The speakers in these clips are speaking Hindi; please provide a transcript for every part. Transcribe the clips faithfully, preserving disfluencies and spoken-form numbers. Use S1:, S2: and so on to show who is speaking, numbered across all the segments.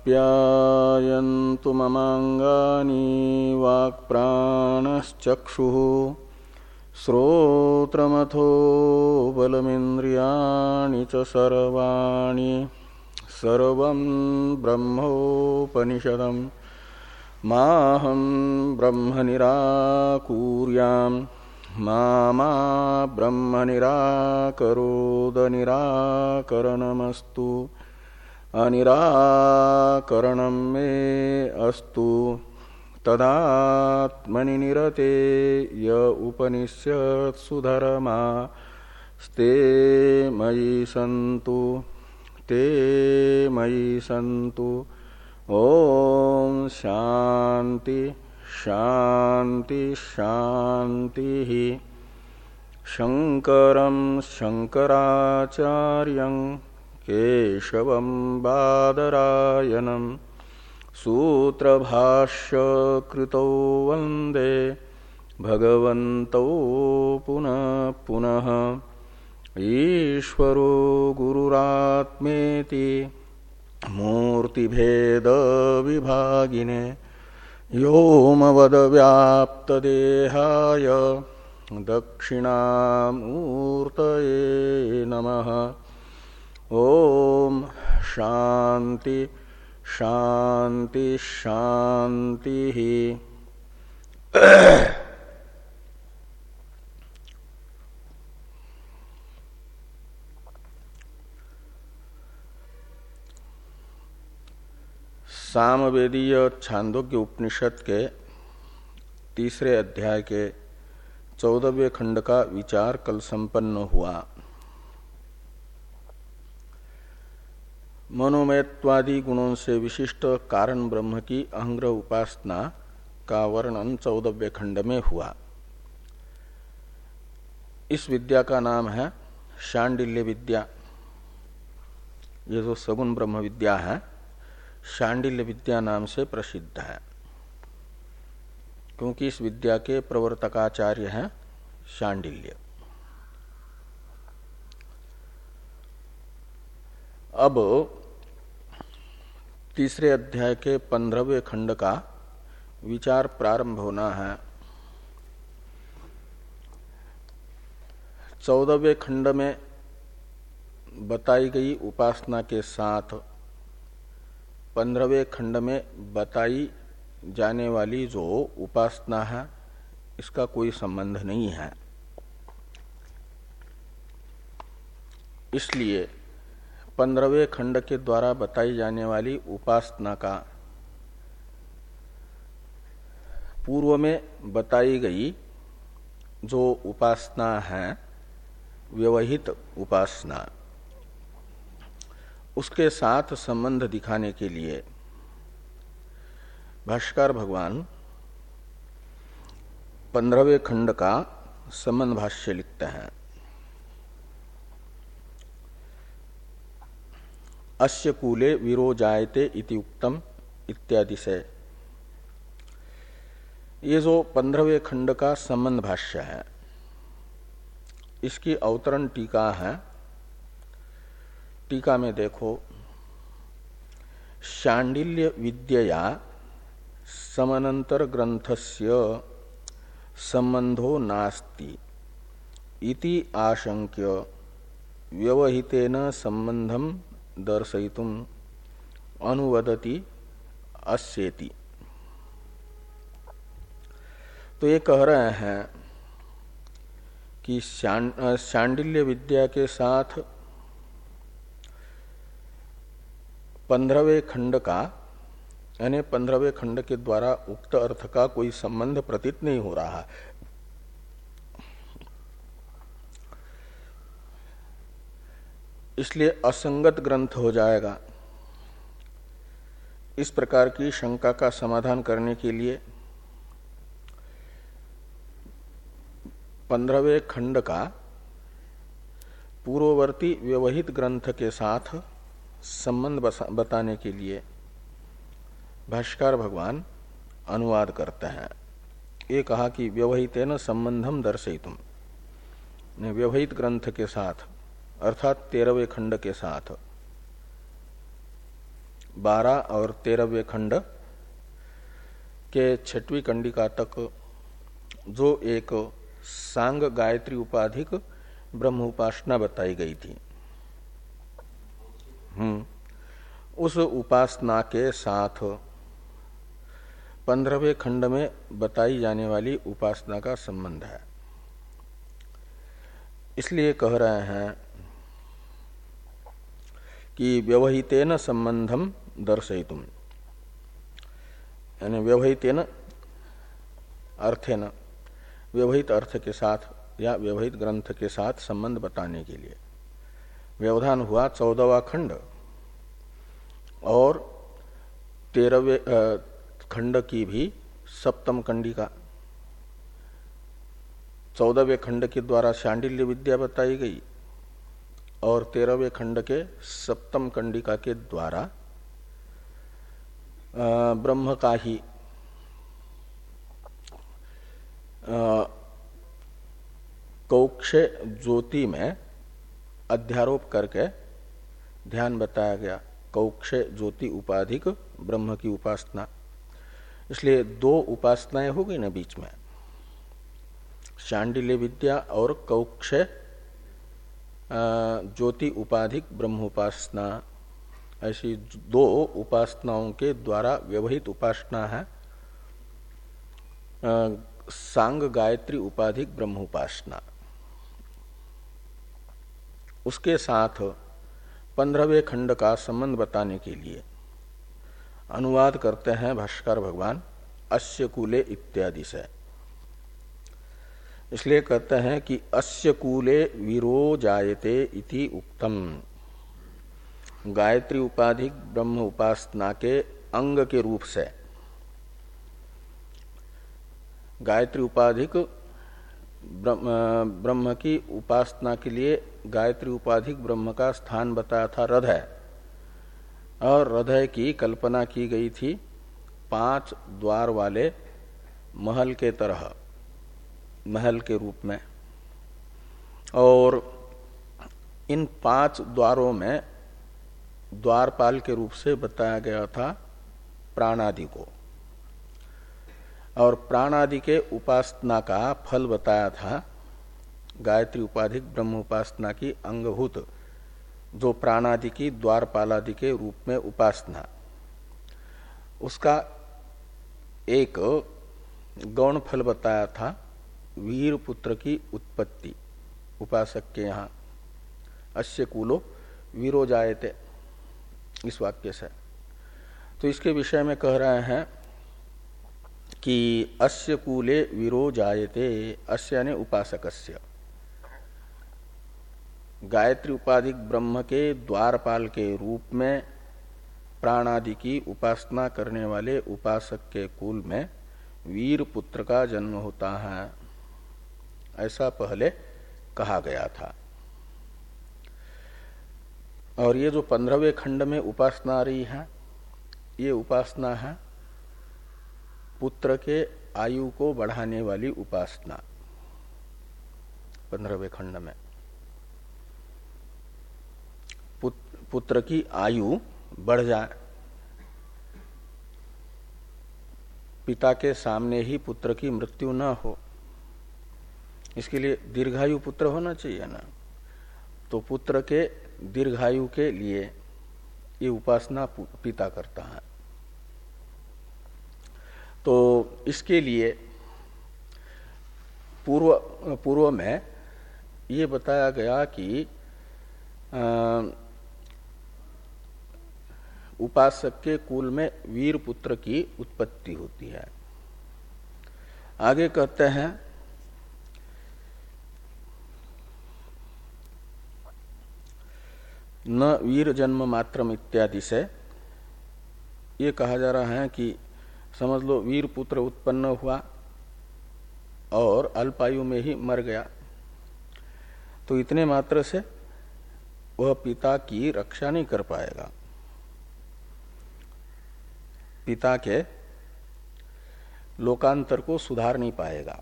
S1: आप्यायन्तु ममाङ्गानि वाक्प्राणश्चक्षुः श्रोत्रमथो बलमिन्द्रियाणि च सर्वाणि सर्वं ब्रह्मोपनिषदम् माहं ब्रह्म निराकुर्याम् मा मा ब्रह्म निराकरोद निराकरणमस्तु अनिराकरणं मे अस्तु तदात्मनि निरते य उपनिषत्सु धर्मास्ते मयि सन्तु ते मयि सन्तु। ओम शांति शांति शांति। शंकरं शंकराचार्यं केशवं बादरायणं सूत्रभाष्य कृतौ वंदे भगवन्तौ पुनः पुनः। ईश्वरो गुरुरात्मेति मूर्तिभेद विभागिने व्योमवद्व्याप्तदेहाय दक्षिणामूर्तये नमः। ओम शांति शांति शांति। सामवेदीय छांदोग्य उपनिषद के तीसरे अध्याय के चौदहवें खंड का विचार कल संपन्न हुआ। मनोमयत्वादि गुणों से विशिष्ट कारण ब्रह्म की अहंग्रह उपासना का वर्णन चौदहवें खंड में हुआ। इस विद्या का नाम है शांडिल्य विद्या। ये जो सगुण ब्रह्म विद्या है शांडिल्य विद्या नाम से प्रसिद्ध है, क्योंकि इस विद्या के प्रवर्तकाचार्य हैं शांडिल्य। अब तीसरे अध्याय के पंद्रहवें खंड का विचार प्रारंभ होना है। चौदहवें खंड में बताई गई उपासना के साथ पंद्रहवें खंड में बताई जाने वाली जो उपासना है इसका कोई संबंध नहीं है। इसलिए पंद्रहवें खंड के द्वारा बताई जाने वाली उपासना का पूर्व में बताई गई जो उपासना है व्यवहित उपासना, उसके साथ संबंध दिखाने के लिए भाष्यकार भगवान पंद्रहवें खंड का संबंध भाष्य लिखते हैं। अस्य कूले वीरो जायते इति उक्तम इत्यादि से। ये जो पंद्रहवें खंड का संबंध भाष्य है इसकी अवतरण टीका है। टीका में देखो, शांडिल्य विद्यया समनंतर ग्रंथस्य संबंधो नास्ति इति आशंक्य व्यवहितेन संबंधम दर्शयितुम अनुवदति अस्येति। तो ये कह रहे हैं कि शांडिल्य विद्या के साथ पंद्रहवें खंड का यानी पंद्रहवें खंड के द्वारा उक्त अर्थ का कोई संबंध प्रतीत नहीं हो रहा। इसलिए असंगत ग्रंथ हो जाएगा। इस प्रकार की शंका का समाधान करने के लिए पंद्रहवें खंड का पूर्ववर्ती व्यवहित ग्रंथ के साथ संबंध बताने के लिए भाष्यकार भगवान अनुवाद करते हैं। ये कहा कि व्यवहितेन संबंधम दर्शयितुम, व्यवहित ग्रंथ के साथ अर्थात तेरहवें खंड के साथ बारह और तेरहवें खंड के छठवीं कंडिका तक जो एक सांग गायत्री उपाधिक ब्रह्म उपासना बताई गई थी, हम्म उस उपासना के साथ पंद्रहवें खंड में बताई जाने वाली उपासना का संबंध है। इसलिए कह रहे हैं कि व्यवहितेन संबंधम दर्शयितुम, यानी व्यवहितेन अर्थेन, व्यवहित अर्थ के साथ या व्यवहित ग्रंथ के साथ संबंध बताने के लिए। व्यवधान हुआ चौदहवा खंड और तेरहवें खंड की भी सप्तम कंडिका। चौदहवें खंड के द्वारा शांडिल्य विद्या बताई गई और तेरहवें खंड के सप्तम कंडिका के द्वारा ब्रह्म का ही कौक्षे ज्योति में अध्यारोप करके ध्यान बताया गया। कौक्षे ज्योति उपाधिक ब्रह्म की उपासना, इसलिए दो उपासनाएं हो गई ना बीच में, शांडिल्य विद्या और कौक्षे ज्योति उपाधिक ब्रह्म उपासना, ऐसी दो उपासनाओं के द्वारा व्यवहित उपासना है सांग गायत्री उपाधिक ब्रह्म उपासना। उसके साथ पंद्रहवें खंड का संबंध बताने के लिए अनुवाद करते हैं भाष्कर भगवान अस्य कूले इत्यादि से। इसलिए कहते हैं कि अस्य कूले वीरो जायते इति उक्तम, गायत्री उपाधिक ब्रह्म उपासना के अंग के रूप से गायत्री उपाधिक ब्रह्म की उपासना के लिए गायत्री उपाधिक ब्रह्म का स्थान बताया था हृदय, और हृदय की कल्पना की गई थी पांच द्वार वाले महल के तरह, महल के रूप में। और इन पांच द्वारों में द्वारपाल के रूप से बताया गया था प्राणादि को, और प्राणादि के उपासना का फल बताया था गायत्री उपाधिक ब्रह्म उपासना की अंगभूत जो प्राणादि की द्वारपालादि के रूप में उपासना, उसका एक गौण फल बताया था वीर पुत्र की उत्पत्ति उपासक के यहाँ। अस्य कूलो वीरो जायते, इस वाक्य से। तो इसके विषय में कह रहे हैं कि अस्य कूले वीरो जायते, अस्य यानी उपासकस्य, गायत्री उपाधिक ब्रह्म के द्वारपाल के रूप में प्राणादि की उपासना करने वाले उपासक के कुल में वीर पुत्र का जन्म होता है, ऐसा पहले कहा गया था। और ये जो पंद्रहवें खंड में उपासना आ रही है, ये उपासना है पुत्र के आयु को बढ़ाने वाली उपासना। पंद्रहवें खंड में पुत्र की आयु बढ़ जाए, पिता के सामने ही पुत्र की मृत्यु न हो, इसके लिए दीर्घायु पुत्र होना चाहिए ना। तो पुत्र के दीर्घायु के लिए ये उपासना पिता करता है। तो इसके लिए पूर्व पूर्व में ये बताया गया कि उपासक के कुल में वीर पुत्र की उत्पत्ति होती है। आगे कहते हैं न वीर जन्म मात्रम इत्यादि से ये कहा जा रहा है कि समझ लो वीर पुत्र उत्पन्न हुआ और अल्पायु में ही मर गया, तो इतने मात्र से वह पिता की रक्षा नहीं कर पाएगा, पिता के लोकांतर को सुधार नहीं पाएगा।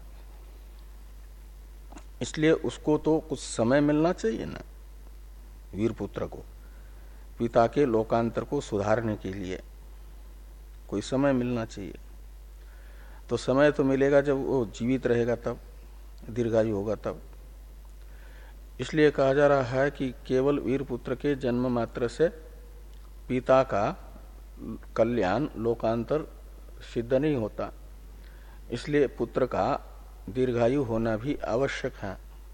S1: इसलिए उसको तो कुछ समय मिलना चाहिए ना वीर पुत्र को, पिता के लोकांतर को सुधारने के लिए कोई समय मिलना चाहिए। तो समय तो मिलेगा जब वो जीवित रहेगा, तब दीर्घायु होगा तब। इसलिए कहा जा रहा है कि केवल वीर पुत्र के जन्म मात्र से पिता का कल्याण लोकांतर सिद्ध नहीं होता, इसलिए पुत्र का दीर्घायु होना भी आवश्यक है।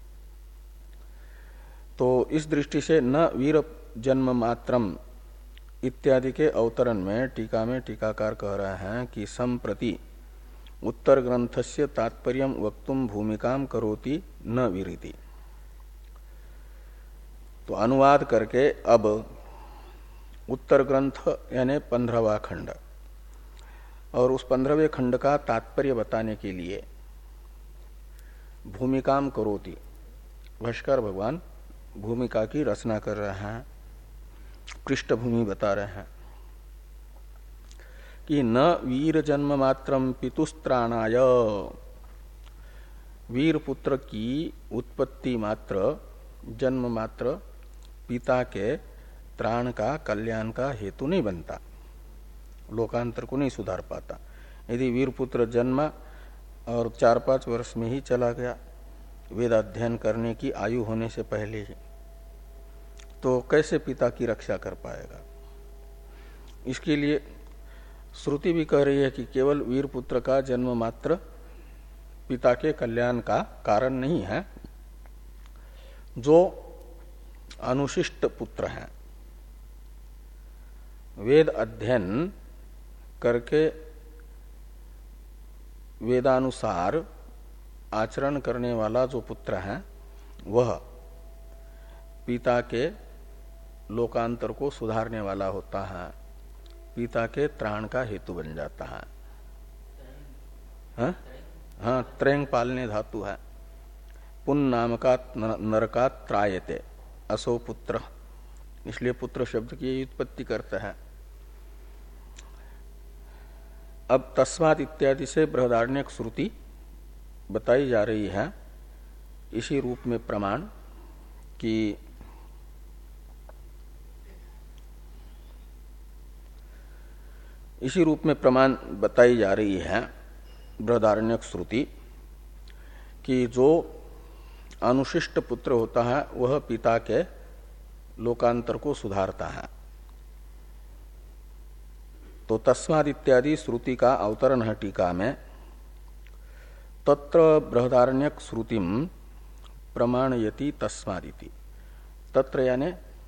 S1: तो इस दृष्टि से न वीर जन्म मात्रम इत्यादि के अवतरण में टीका में टीकाकार कह रहे हैं कि संप्रति उत्तर ग्रंथस्य तात्पर्यम वक्तुम भूमिकाम करोति न वीरिति। तो अनुवाद करके अब उत्तर ग्रंथ यानी पंद्रहवां खंड और उस पंद्रहवें खंड का तात्पर्य बताने के लिए भूमिकाम करोति, भाष्कर भगवान भूमिका की रचना कर रहे हैं, पृष्ठभूमि बता रहे हैं कि न वीर जन्म मात्रम पितुस्त्राणाय, वीर पुत्र की उत्पत्ति मात्र जन्म मात्र पिता के त्राण का कल्याण का हेतु नहीं बनता, लोकांतर को नहीं सुधार पाता। यदि वीर पुत्र जन्म और चार पांच वर्ष में ही चला गया वेद अध्ययन करने की आयु होने से पहले ही, तो कैसे पिता की रक्षा कर पाएगा। इसके लिए श्रुति भी कह रही है कि केवल वीर पुत्र का जन्म मात्र पिता के कल्याण का कारण नहीं है, जो अनुशिष्ट पुत्र हैं, वेद अध्ययन करके वेदानुसार आचरण करने वाला जो पुत्र है वह पिता के लोकांतर को सुधारने वाला होता है, पिता के त्राण का हेतु बन जाता है। हाँ, हाँ, त्रैंग पालने धातु है। पुन नाम का नरका त्रायते असो पुत्र, इसलिए पुत्र शब्द की उत्पत्ति करता है। अब तस्मात् इत्यादि से बृहदारण्यक श्रुति बताई जा रही है इसी रूप में प्रमाण कि इसी रूप में प्रमाण बताई जा रही है बृहदारण्यक श्रुति कि जो अनुशिष्ट पुत्र होता है वह पिता के लोकांतर को सुधारता है। तो तस्माद् इत्यादि श्रुति का अवतरण है टीका में, तत्र बृहदारण्यक श्रुतिम प्रमाणयति तस्मादिति। तत्र यानी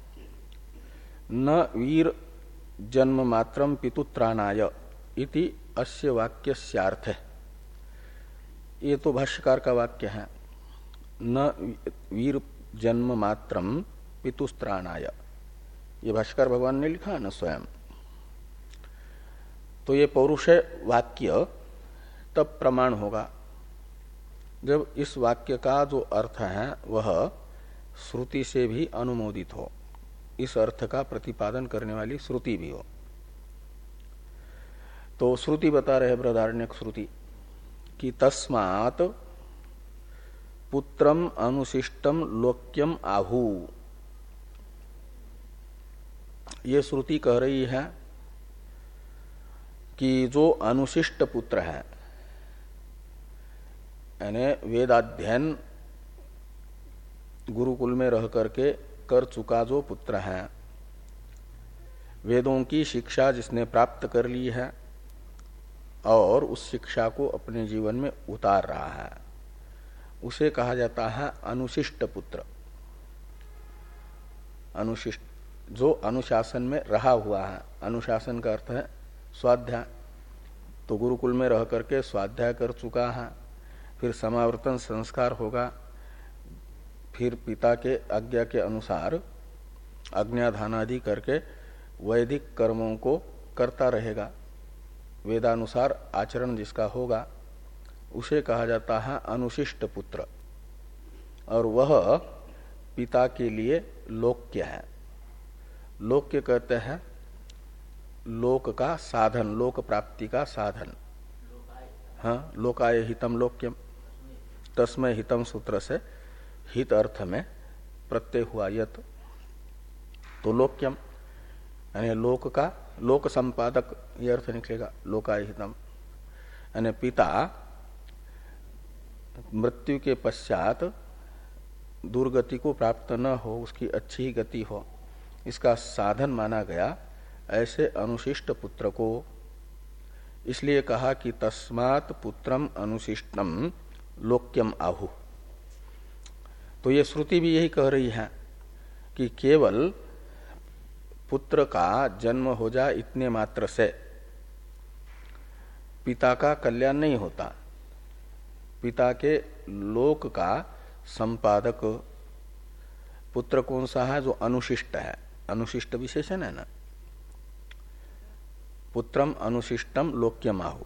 S1: न वीर जन्म मात्रम पितुत्राणाय इति अस्य वाक्यस्यार्थ है। ये तो भाष्यकार का वाक्य है, न वीर जन्म मात्रम पितुस्त्राणाय, ये भाष्यकार भगवान ने लिखा है न स्वयं। तो ये पौरुष वाक्य तब प्रमाण होगा जब इस वाक्य का जो अर्थ है वह श्रुति से भी अनुमोदित हो, इस अर्थ का प्रतिपादन करने वाली श्रुति भी हो। तो श्रुति बता रहे बृहदारण्यक श्रुति कि तस्मात् पुत्रम अनुशिष्टम लोक्यम आहु। ये श्रुति कह रही है कि जो अनुशिष्ट पुत्र है, यानी वेदाध्ययन गुरुकुल में रह करके कर चुका जो पुत्र है, वेदों की शिक्षा जिसने प्राप्त कर ली है और उस शिक्षा को अपने जीवन में उतार रहा है, उसे कहा जाता है अनुशिष्ट पुत्र। अनुशिष्ट जो अनुशासन में रहा हुआ है, अनुशासन का अर्थ है स्वाध्याय। तो गुरुकुल में रह करके स्वाध्याय कर चुका है, फिर समावर्तन संस्कार होगा, फिर पिता के आज्ञा के अनुसार आज्ञाधानादि करके वैदिक कर्मों को करता रहेगा, वेदानुसार आचरण जिसका होगा उसे कहा जाता है अनुशिष्ट पुत्र। और वह पिता के लिए लोक्य है। लोक्य कहते हैं लोक का साधन, लोक प्राप्ति का साधन। हाँ, लोकाय हितम लोक्यम, तस्मय हितम सूत्र से हित अर्थ में प्रत्यय हुआ यत, तो लोक्यम यानी लोक का लोक संपादक ये अर्थ निकलेगा, लोकाहितम। यानी पिता मृत्यु के पश्चात दुर्गति को प्राप्त न हो, उसकी अच्छी ही गति हो, इसका साधन माना गया ऐसे अनुशिष्ट पुत्र को। इसलिए कहा कि तस्मात् पुत्रम अनुशिष्टम लोक्यम आहु। तो ये श्रुति भी यही कह रही है कि केवल पुत्र का जन्म हो जाए इतने मात्र से पिता का कल्याण नहीं होता। पिता के लोक का संपादक पुत्र कौन सा है? जो अनुशिष्ट है। अनुशिष्ट विशेषण है ना, पुत्रम अनुशिष्टम लोक्यम आहु।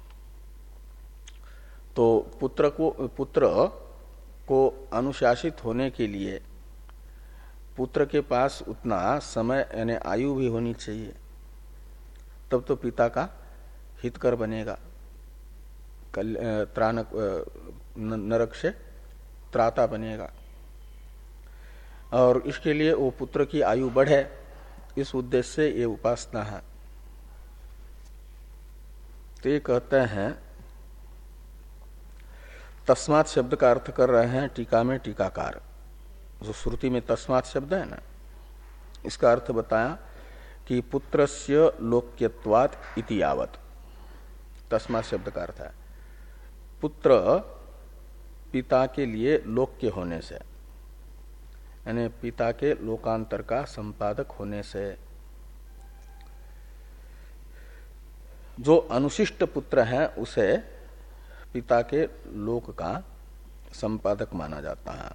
S1: तो पुत्र को पुत्र को अनुशासित होने के लिए पुत्र के पास उतना समय यानी आयु भी होनी चाहिए, तब तो पिता का हितकर बनेगा, त्राण नरक से त्राता बनेगा। और इसके लिए वो पुत्र की आयु बढ़े, इस उद्देश्य से ये उपासना है। तो ये कहते हैं, तस्मात् शब्द का अर्थ कर रहे हैं टीका में टीकाकार। जो श्रुति में तस्मात् शब्द है ना, इसका अर्थ बताया कि पुत्रस्य लोक्यत्वात् इति यावत्। तस्मात् शब्द का अर्थ है पुत्र पिता के लिए लोक्य होने से, यानी पिता के लोकांतर का संपादक होने से। जो अनुशिष्ट पुत्र है उसे पिता के लोक का संपादक माना जाता है।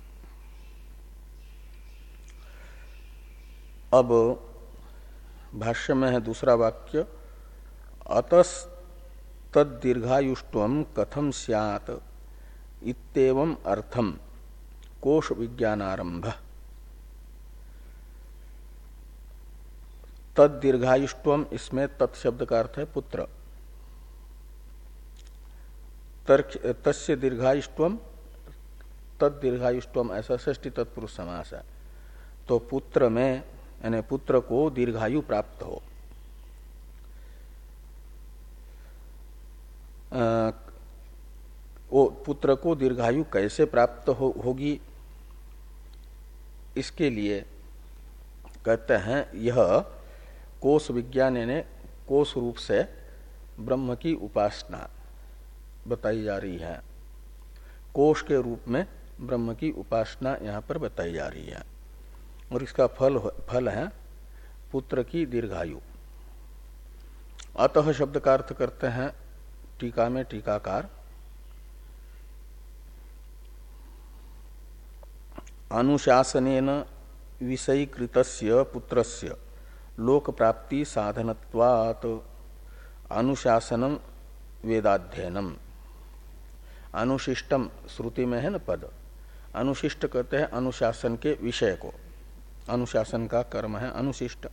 S1: अब भाष्य में है दूसरा वाक्य, अतस तद दीर्घायुष्टम कथम स्यात् इत्येवं अर्थम कोश विज्ञानारंभ। तद दीर्घायुष्टम, इसमें तत्शब्द का अर्थ है पुत्र। तस्य दीर्घायुष्टम, तद दीर्घायुष्टम, ऐसा षष्ठी तत्पुरुष समास है। तो पुत्र में यानी पुत्र को दीर्घायु प्राप्त हो। आ, वो पुत्र को दीर्घायु कैसे प्राप्त हो, होगी, इसके लिए कहते हैं यह कोश विज्ञान यानी कोश रूप से ब्रह्म की उपासना बताई जा रही है। कोश के रूप में ब्रह्म की उपासना यहाँ पर बताई जा रही है, और इसका फल फल है पुत्र की दीर्घायु। अतः शब्द का अर्थ करते हैं टीका में टीकाकार, अनुशासनेन विषयीकृतस्य पुत्रस्य लोक प्राप्ति साधनत्वात् अनुशासनम वेदाध्ययनम। अनुशिष्टम श्रुति में है न पद, अनुशिष्ट कहते हैं अनुशासन के विषय को, अनुशासन का कर्म है अनुशिष्ट।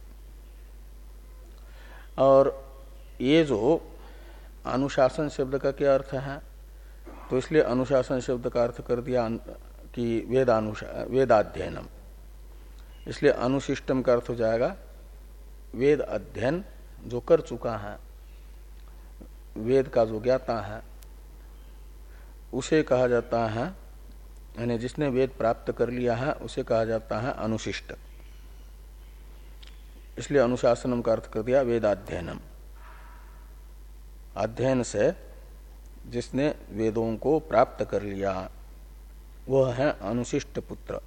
S1: और ये जो अनुशासन शब्द का क्या अर्थ है, तो इसलिए अनुशासन शब्द का अर्थ कर दिया कि वेदानुशा वेदाध्ययनम। इसलिए अनुशिष्टम का अर्थ हो जाएगा वेद अध्ययन जो कर चुका है, वेद का जो ज्ञाता है उसे कहा जाता है, यानी जिसने वेद प्राप्त कर लिया है उसे कहा जाता है अनुशिष्ट। इसलिए अनुशासनम का अर्थ कर दिया वेदाध्ययनम। अध्ययन से जिसने वेदों को प्राप्त कर लिया वह है अनुशिष्ट पुत्र।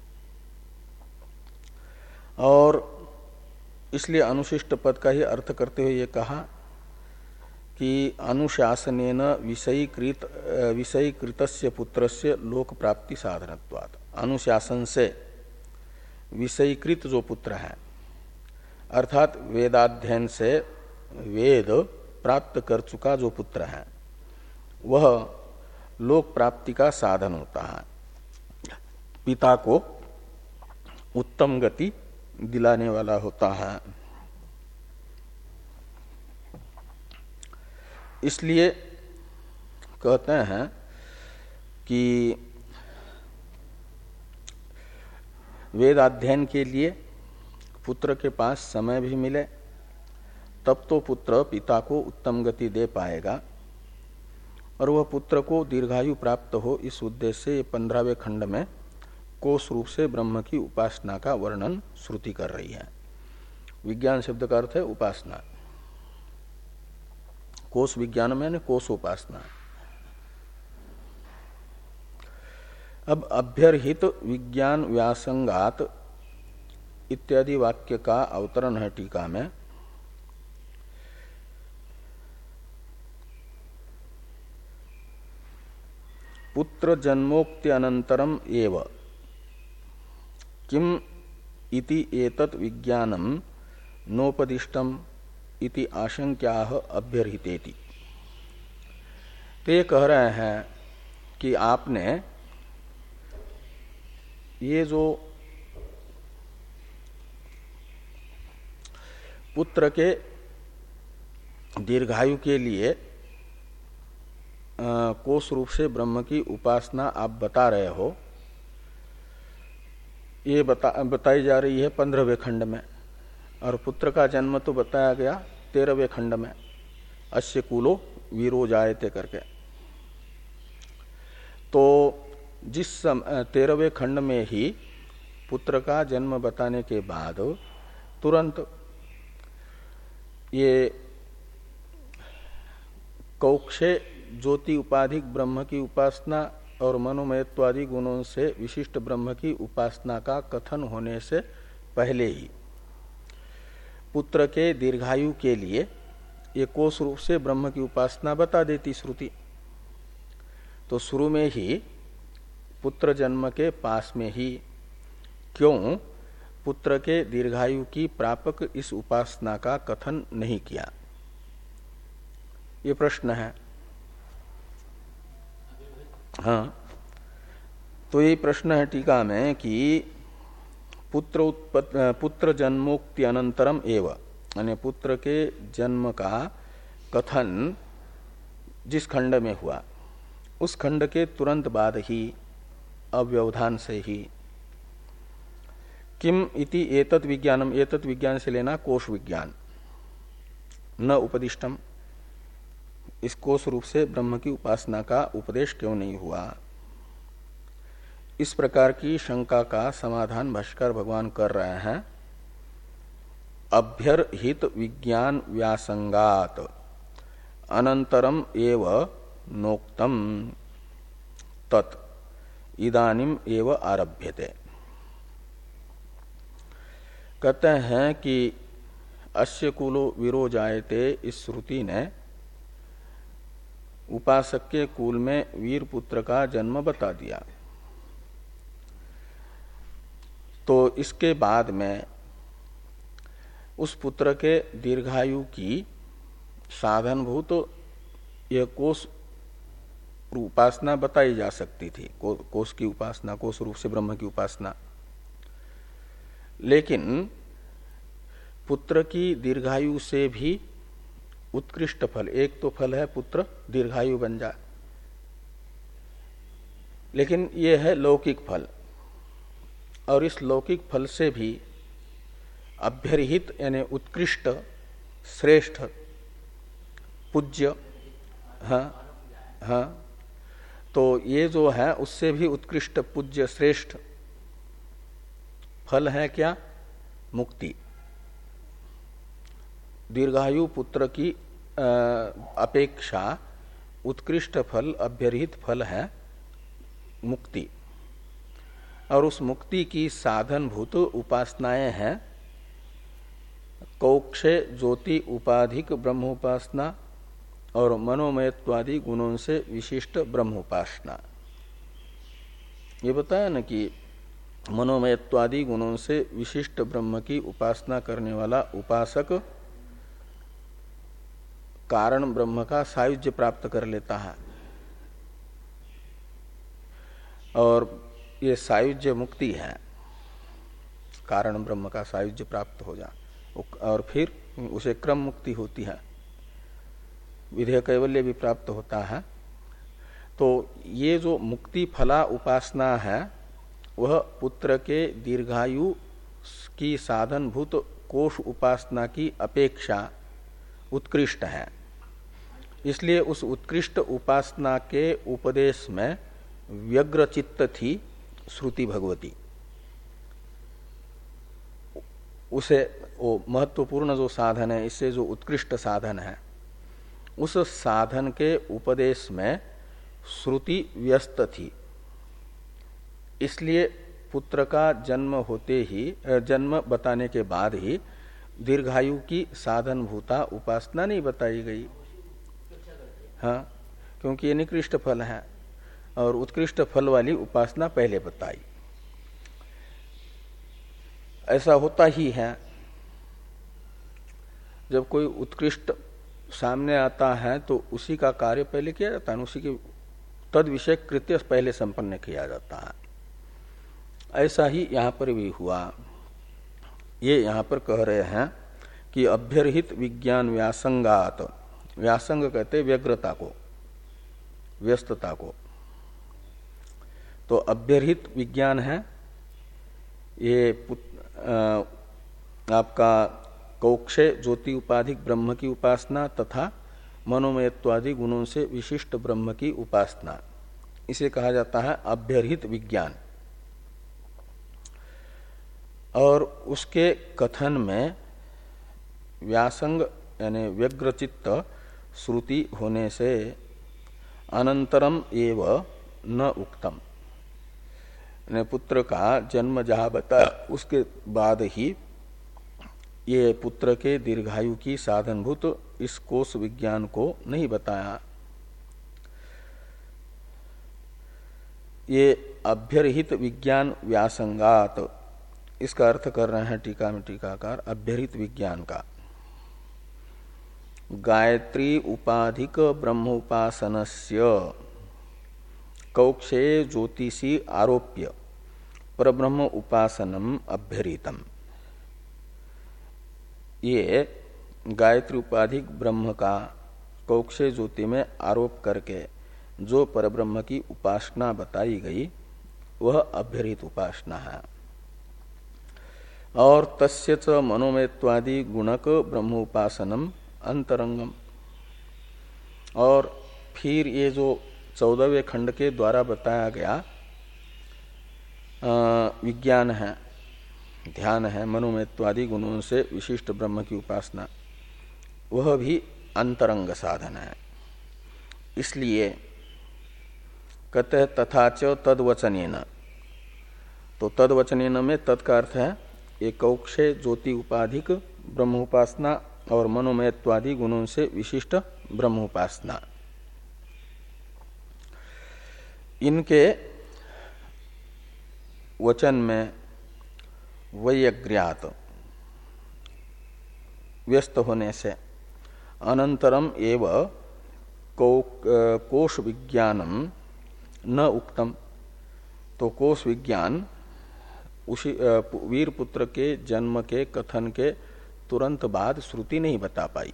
S1: और इसलिए अनुशिष्ट पद का ही अर्थ करते हुए ये कहा कि अनुशासनेन विषयीकृत विषयीकृतस्य पुत्रस्य लोक प्राप्ति साधनत्वात्। अनुशासन से विषयीकृत जो पुत्र है, अर्थात वेदाध्ययन से वेद प्राप्त कर चुका जो पुत्र है, वह लोक प्राप्ति का साधन होता है, पिता को उत्तम गति दिलाने वाला होता है। इसलिए कहते हैं कि वेदाध्ययन के लिए पुत्र के पास समय भी मिले, तब तो पुत्र पिता को उत्तम गति दे पाएगा, और वह पुत्र को दीर्घायु प्राप्त हो, इस उद्देश्य से पंद्रहवें खंड में कोष रूप से ब्रह्म की उपासना का वर्णन श्रुति कर रही है। विज्ञान शब्द का अर्थ है उपासना। कोष विज्ञान में कोषोपासना। अब अभ्यर्हित विज्ञान व्यासंगात इत्यादि वाक्य का अवतरण है टीका में। पुत्र जन्मोक्ति अनंतरम एव किम इति एतत् विज्ञानम नोपदिष्टम इति आशंक्याः अभ्यर्हितेति। तो ये कह रहे हैं कि आपने ये जो पुत्र के दीर्घायु के लिए कोष रूप से ब्रह्म की उपासना आप बता रहे हो, ये बता बताई जा रही है पंद्रहवें खंड में, और पुत्र का जन्म तो बताया गया तेरहवें खंड में, अस्य कुलो वीरो जायते करके। तो जिस तेरहवें खंड में ही पुत्र का जन्म बताने के बाद तुरंत ये कौक्षे ज्योति उपाधिक ब्रह्म की उपासना और मनोमयत्वादि गुणों से विशिष्ट ब्रह्म की उपासना का कथन होने से पहले ही पुत्र के दीर्घायु के लिए ये कोष रूप से ब्रह्म की उपासना बता देती श्रुति। तो शुरू में ही पुत्र जन्म के पास में ही क्यों पुत्र के दीर्घायु की प्रापक इस उपासना का कथन नहीं किया, ये प्रश्न है। हाँ, तो ये प्रश्न है टीका में कि पुत्र उत्पत, पुत्र जन्मोक्ति अनंतरम एव, यानी पुत्र के जन्म का कथन जिस खंड में हुआ उस खंड के तुरंत बाद ही अव्यवधान से ही किम इति एतत् विज्ञानम, एतत् विज्ञान से लेना कोश विज्ञान, न उपदिष्टम, इस कोष रूप से ब्रह्म की उपासना का उपदेश क्यों नहीं हुआ। इस प्रकार की शंका का समाधान भाष्कर भगवान कर रहे हैं। अभ्यर्हित विज्ञान व्यासंगात अनंतरम एव नोक्तम तत् इदानीम एव आरभ्यते। कहते हैं कि अस्य कुलो वीरो जायते, इस श्रुति ने उपासक के कुल में वीर पुत्र का जन्म बता दिया। तो इसके बाद में उस पुत्र के दीर्घायु की साधनभूत तो यह कोष उपासना बताई जा सकती थी, को, कोष की उपासना, कोष रूप से ब्रह्म की उपासना। लेकिन पुत्र की दीर्घायु से भी उत्कृष्ट फल, एक तो फल है पुत्र दीर्घायु बन जाए, लेकिन यह है लौकिक फल, और इस लौकिक फल से भी अभ्यर्हित यानी उत्कृष्ट श्रेष्ठ पूज्य, हाँ हाँ, तो ये जो है उससे भी उत्कृष्ट पूज्य श्रेष्ठ फल है क्या? मुक्ति। दीर्घायु पुत्र की अपेक्षा उत्कृष्ट फल, अभ्यर्हित फल है मुक्ति, और उस मुक्ति की साधनभूत उपासनाएं हैं कौक्षे ज्योति उपाधिक ब्रह्मोपासना और मनोमयत्वादि गुणों से विशिष्ट ब्रह्मोपासना। ये बताया ना कि मनोमयत्वादि गुणों से विशिष्ट ब्रह्म की उपासना करने वाला उपासक कारण ब्रह्म का सायुज्य प्राप्त कर लेता है, और ये सायुज्य मुक्ति है, कारण ब्रह्म का सायुज्य प्राप्त हो जा, और फिर उसे क्रम मुक्ति होती है, विधेय कैवल्य भी प्राप्त होता है। तो ये जो मुक्ति फला उपासना है वह पुत्र के दीर्घायु की साधनभूत कोश उपासना की अपेक्षा उत्कृष्ट है। इसलिए उस उत्कृष्ट उपासना के उपदेश में व्यग्र चित्त थी श्रुति भगवती। उसे वो महत्वपूर्ण जो साधन है, इससे जो उत्कृष्ट साधन है, उस साधन के उपदेश में श्रुति व्यस्त थी। इसलिए पुत्र का जन्म होते ही, जन्म बताने के बाद ही दीर्घायु की साधनभूता उपासना नहीं बताई गई। हाँ, क्योंकि ये निकृष्ट फल है और उत्कृष्ट फल वाली उपासना पहले बताई। ऐसा होता ही है, जब कोई उत्कृष्ट सामने आता है तो उसी का कार्य पहले किया जाता है, उसी के तद विषय कृत्य पहले संपन्न किया जाता है। ऐसा ही यहाँ पर भी हुआ। ये यहाँ पर कह रहे हैं कि अभ्यर्हित विज्ञान व्यासंगात, व्यासंग कहते व्यग्रता को, व्यस्तता को। तो अभ्यर्हित विज्ञान है ये आ, आपका कौक्षे ज्योति उपाधिक ब्रह्म की उपासना तथा मनोमयत्वादि गुणों से विशिष्ट ब्रह्म की उपासना, इसे कहा जाता है अभ्यर्हित विज्ञान। और उसके कथन में व्यासंग यानी व्यग्रचित्त श्रुति होने से अनंतरम एव न उक्तम, पुत्र का जन्म जहाँ बताया उसके बाद ही ये पुत्र के दीर्घायु की साधनभूत इस कोश विज्ञान को नहीं बताया। ये अभ्यर्हित विज्ञान व्यासंगात, इसका अर्थ कर रहे हैं टीका में टीकाकार अभ्यर्हित विज्ञान का। गायत्री उपाधिक ब्रह्मोपासनस्य कौक्षे ज्योतिषी आरोप्य परब्रह्म उपासनम अभ्यरितम। ये गायत्री उपाधिक ब्रह्म का कौक्षे ज्योति में आरोप करके जो परब्रह्म की उपासना बताई गई वह अभ्यरित उपासना है। और तस्य च मनोमयत्वादि गुणक ब्रह्मोपासनम अंतरंगम। और फिर ये जो चौदहवें खंड के द्वारा बताया गया विज्ञान है, ध्यान है, मनोमयत्वादि गुणों से विशिष्ट ब्रह्म की उपासना, वह भी अंतरंग साधन है। इसलिए कहते हैं तथा च तद्वचनेन, तो तद्वचनेन में तत् का अर्थ है एक कौक्षे ज्योति उपाधिक ब्रह्म उपासना और मनोमयत्वादि गुणों से विशिष्ट ब्रह्म उपासना, इनके वचन में वैयग्र्यात व्यस्त होने से अनंतरम एव कोश विज्ञानम न उक्तम, तो कोश विज्ञान उसी वीर पुत्र के जन्म के कथन के तुरंत बाद श्रुति नहीं बता पाई।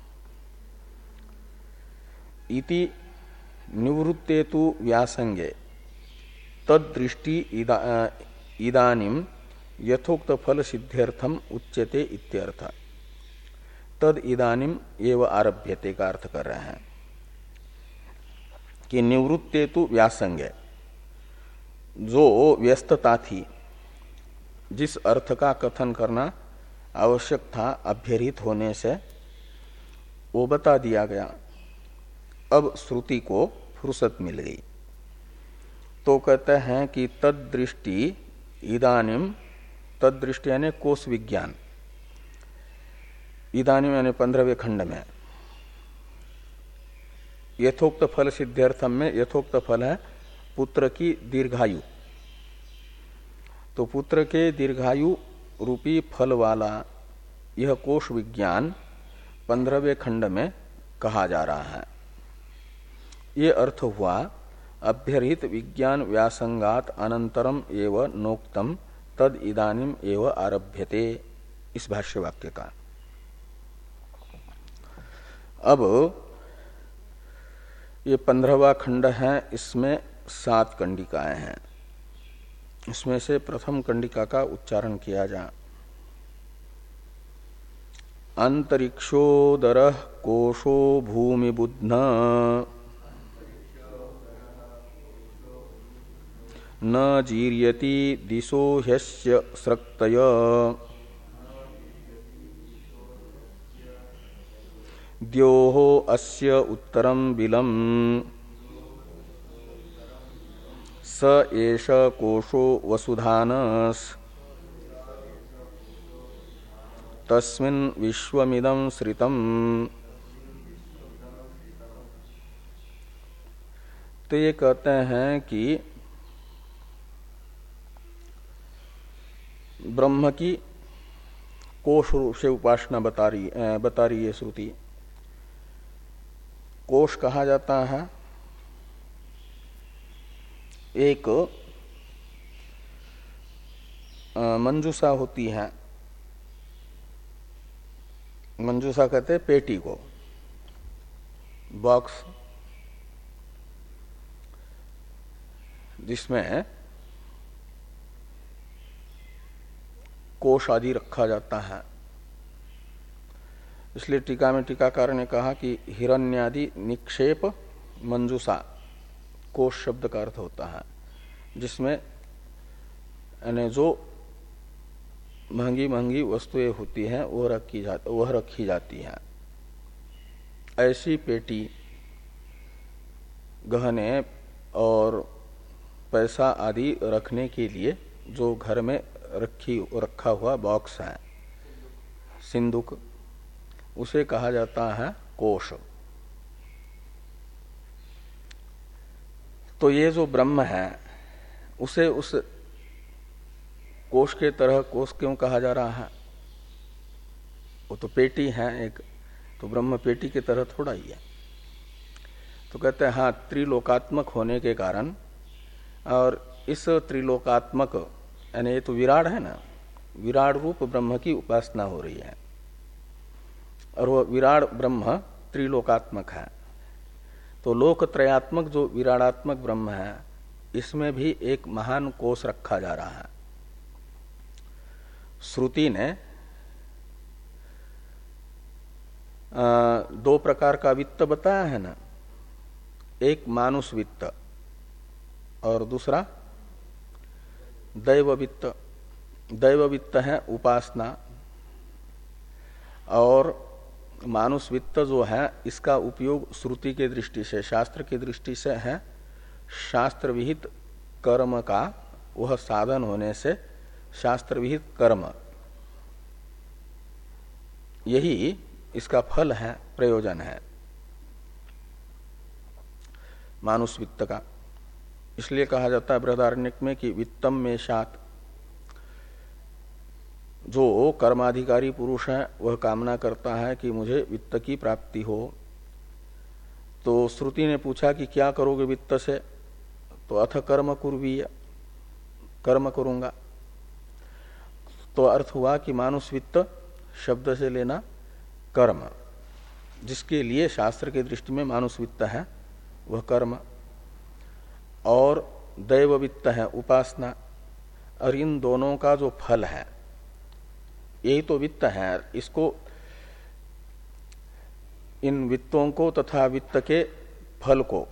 S1: इति निवृत्ते तु व्यासंगे तदृष्टि इदा, इदानीम यथोक्त फल सिद्ध्यर्थम उच्यते इत्यर्थ। तद इदानीम एव आरभ्यते का अर्थ कर रहे हैं कि निवृत्ते तु व्यासंगे, जो व्यस्तता थी, जिस अर्थ का कथन करना आवश्यक था अभ्यरित होने से, वो बता दिया गया। अब श्रुति को फुर्सत मिल गई तो कहते हैं कि तदृष्टि इदानीम, तदृष्टि यानी कोश विज्ञान, इदानीम यानी पंद्रहवें खंड में यथोक्त फल सिद्ध्यर्थम में यथोक्त फल है पुत्र की दीर्घायु, तो पुत्र के दीर्घायु रूपी फल वाला यह कोश विज्ञान पंद्रहवें खंड में कहा जा रहा है। ये अर्थ हुआ अभ्यर्हित विज्ञान व्यासंगात अनंतरम एव नोक्तम तद इदानीम एव आरभ्यते, इस भाष्य वाक्य का। अब ये पंद्रहवा खंड है, इसमें सात कंडिकाएं हैं। इसमें से प्रथम कंडिका का उच्चारण किया जा। अंतरिक्षोदरः कोशो भूमिबुध्न न जीर्यति दिशो ह्यस्य स्रक्तय द्योः अस्य उत्तरं बिलम् स एष कोशो वसुधानस् तस्मिन् विश्वमिदं श्रितम्। तो ये कहते हैं कि ब्रह्म की कोश रूप से उपासना बता रही बता रही है श्रुति। कोश कहा जाता है एक मंजूषा होती है, मंजूषा कहते हैं पेटी को, बॉक्स, जिसमें कोश आदि रखा जाता है। इसलिए टीका में टीकाकार ने कहा कि हिरण्यादि निक्षेप मंजूषा कोश शब्द का अर्थ होता है, जिसमें यानी जो महंगी महंगी वस्तुएं होती हैं वो रखी जा वह रखी जाती हैं। ऐसी पेटी, गहने और पैसा आदि रखने के लिए जो घर में रखी रखा हुआ बॉक्स है, सिंदूक, उसे कहा जाता है कोश। तो ये जो ब्रह्म है उसे उस कोश के तरह कोश क्यों कहा जा रहा है? वो तो पेटी है एक, तो ब्रह्म पेटी के तरह थोड़ा ही है। तो कहते हैं हाँ, त्रिलोकात्मक होने के कारण, और इस त्रिलोकात्मक यानी ये तो विराट है ना, विराट रूप ब्रह्म की उपासना हो रही है, और वह विराट ब्रह्म त्रिलोकात्मक है। तो लोकत्रयात्मक जो विराटात्मक ब्रह्म है, इसमें भी एक महान कोश रखा जा रहा है। श्रुति ने आ, दो प्रकार का वित्त बताया है ना, एक मानुष वित्त और दूसरा दैव वित्त। दैव वित्त है उपासना, और मानुष वित्त जो है इसका उपयोग श्रुति के दृष्टि से, शास्त्र की दृष्टि से है शास्त्र विहित कर्म का वह साधन होने से शास्त्र विहित कर्म, यही इसका फल है, प्रयोजन है मानुष वित्त का। इसलिए कहा जाता है बृहदारण्यक में कि वित्तम में शात, जो कर्माधिकारी पुरुष है वह कामना करता है कि मुझे वित्त की प्राप्ति हो। तो श्रुति ने पूछा कि क्या करोगे वित्त से? तो अथ कर्म कुर्वीय, कर्म करूंगा। तो अर्थ हुआ कि मानुष वित्त शब्द से लेना कर्म, जिसके लिए शास्त्र के दृष्टि में मानुष वित्त है वह कर्म, और दैव वित्त है उपासना। और इन दोनों का जो फल है यही तो वित्त है। इसको, इन वित्तों को तथा वित्त के फल को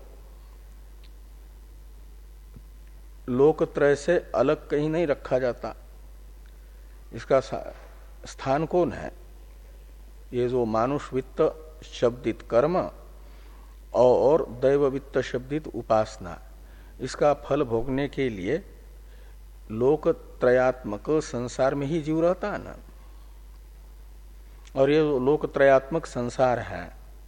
S1: लोकत्रय से अलग कहीं नहीं रखा जाता। इसका स्थान कौन है? ये जो मानुष वित्त शब्दित कर्म और दैव वित्त शब्दित उपासना, इसका फल भोगने के लिए लोकत्रयात्मक संसार में ही जीव रहता है ना। और ये लोकत्रयात्मक संसार है,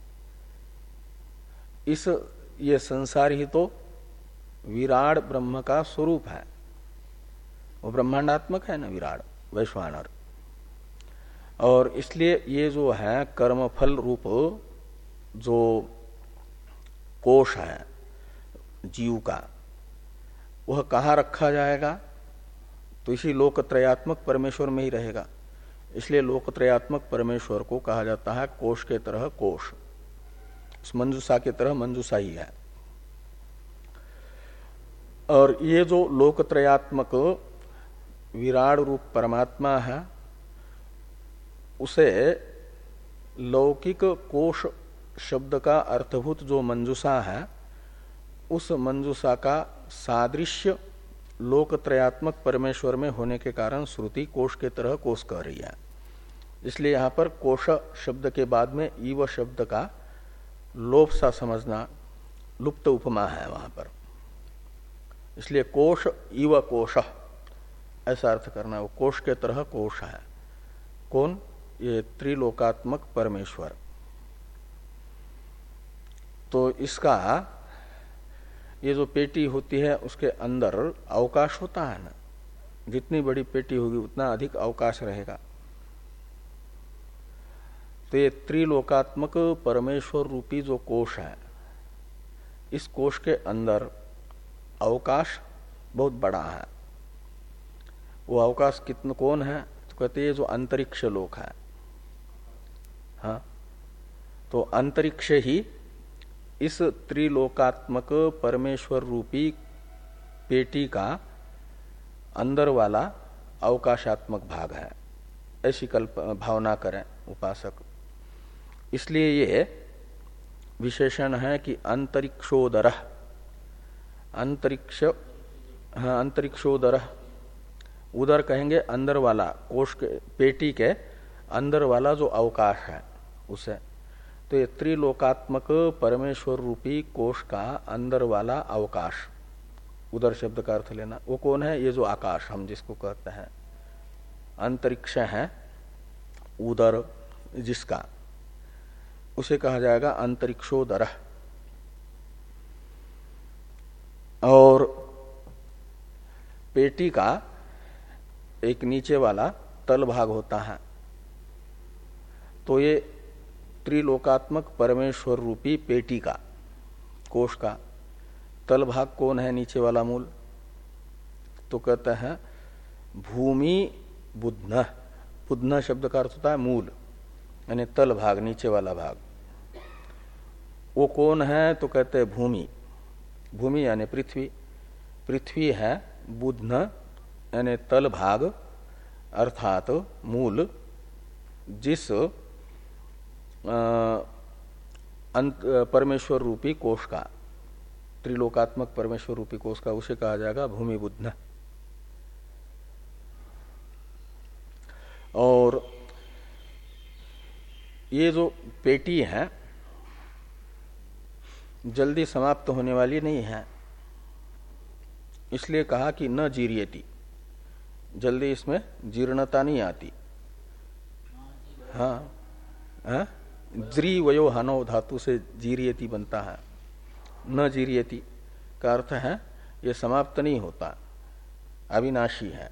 S1: इस ये संसार ही तो विराट ब्रह्म का स्वरूप है। वो ब्रह्मांडात्मक है ना विराट वैश्वानर। और इसलिए ये जो है कर्मफल रूप जो कोश है जीव का, वह कहाँ रखा जाएगा? तो इसी लोकत्रयात्मक परमेश्वर में ही रहेगा। इसलिए लोकत्रयात्मक परमेश्वर को कहा जाता है कोश के तरह कोश, उस मंजूषा के तरह मंजूषा ही है। और ये जो लोकत्रयात्मक विराट रूप परमात्मा है, उसे लौकिक कोश शब्द का अर्थभूत जो मंजूषा है, उस मंजूषा का सादृश्य लोकत्रयात्मक परमेश्वर में होने के कारण श्रुति कोश के तरह कोश कह रही है। इसलिए यहाँ पर कोश शब्द के बाद में ईव शब्द का लोप सा समझना, लुप्त उपमा है वहां पर। इसलिए कोश ईव कोश ऐसा अर्थ करना, वो कोश के तरह कोश है। कौन? ये त्रिलोकात्मक परमेश्वर। तो इसका ये जो पेटी होती है उसके अंदर अवकाश होता है ना, जितनी बड़ी पेटी होगी उतना अधिक अवकाश रहेगा। तो ये त्रिलोकात्मक परमेश्वर रूपी जो कोश है, इस कोश के अंदर अवकाश बहुत बड़ा है। वो अवकाश कितना कौन है? तो कहते हैं जो अंतरिक्ष लोक है। हाँ, तो अंतरिक्ष ही इस त्रिलोकात्मक परमेश्वर रूपी पेटी का अंदर वाला अवकाशात्मक भाग है, ऐसी कल्प भावना करें उपासक। इसलिए ये विशेषण है कि अंतरिक्षोदर, अंतरिक्ष, हाँ अंतरिक्षोदर, उदर कहेंगे अंदर वाला, कोश के पेटी के अंदर वाला जो अवकाश है उसे। तो ये त्रिलोकात्मक परमेश्वर रूपी कोश का अंदर वाला अवकाश, उदर शब्द का अर्थ लेना। वो कौन है? ये जो आकाश हम जिसको कहते हैं अंतरिक्ष है, उदर जिसका, उसे कहा जाएगा अंतरिक्षोदर। और पेटी का एक नीचे वाला तल भाग होता है। तो ये त्रिलोकात्मक परमेश्वर रूपी पेटी का, कोश का तल भाग कौन है? नीचे वाला मूल। तो कहते हैं भूमि बुध्न। बुध्न शब्द का अर्थ होता है मूल, यानी तल भाग, नीचे वाला भाग। वो कौन है? तो कहते हैं भूमि। भूमि यानी पृथ्वी। पृथ्वी है बुध्न यानी तल भाग, अर्थात मूल, जिस परमेश्वर रूपी कोश का, त्रिलोकात्मक परमेश्वर रूपी कोश का, उसे कहा जाएगा भूमि बुध्न। और ये जो पेटी है जल्दी समाप्त होने वाली नहीं है, इसलिए कहा कि न जीर्यति, जल्दी इसमें जीर्णता नहीं आती। हाँ, हाँ? ज्री वयो हनो धातु से जीर्यति बनता है। न जीर्यति का अर्थ है ये समाप्त नहीं होता, अविनाशी है।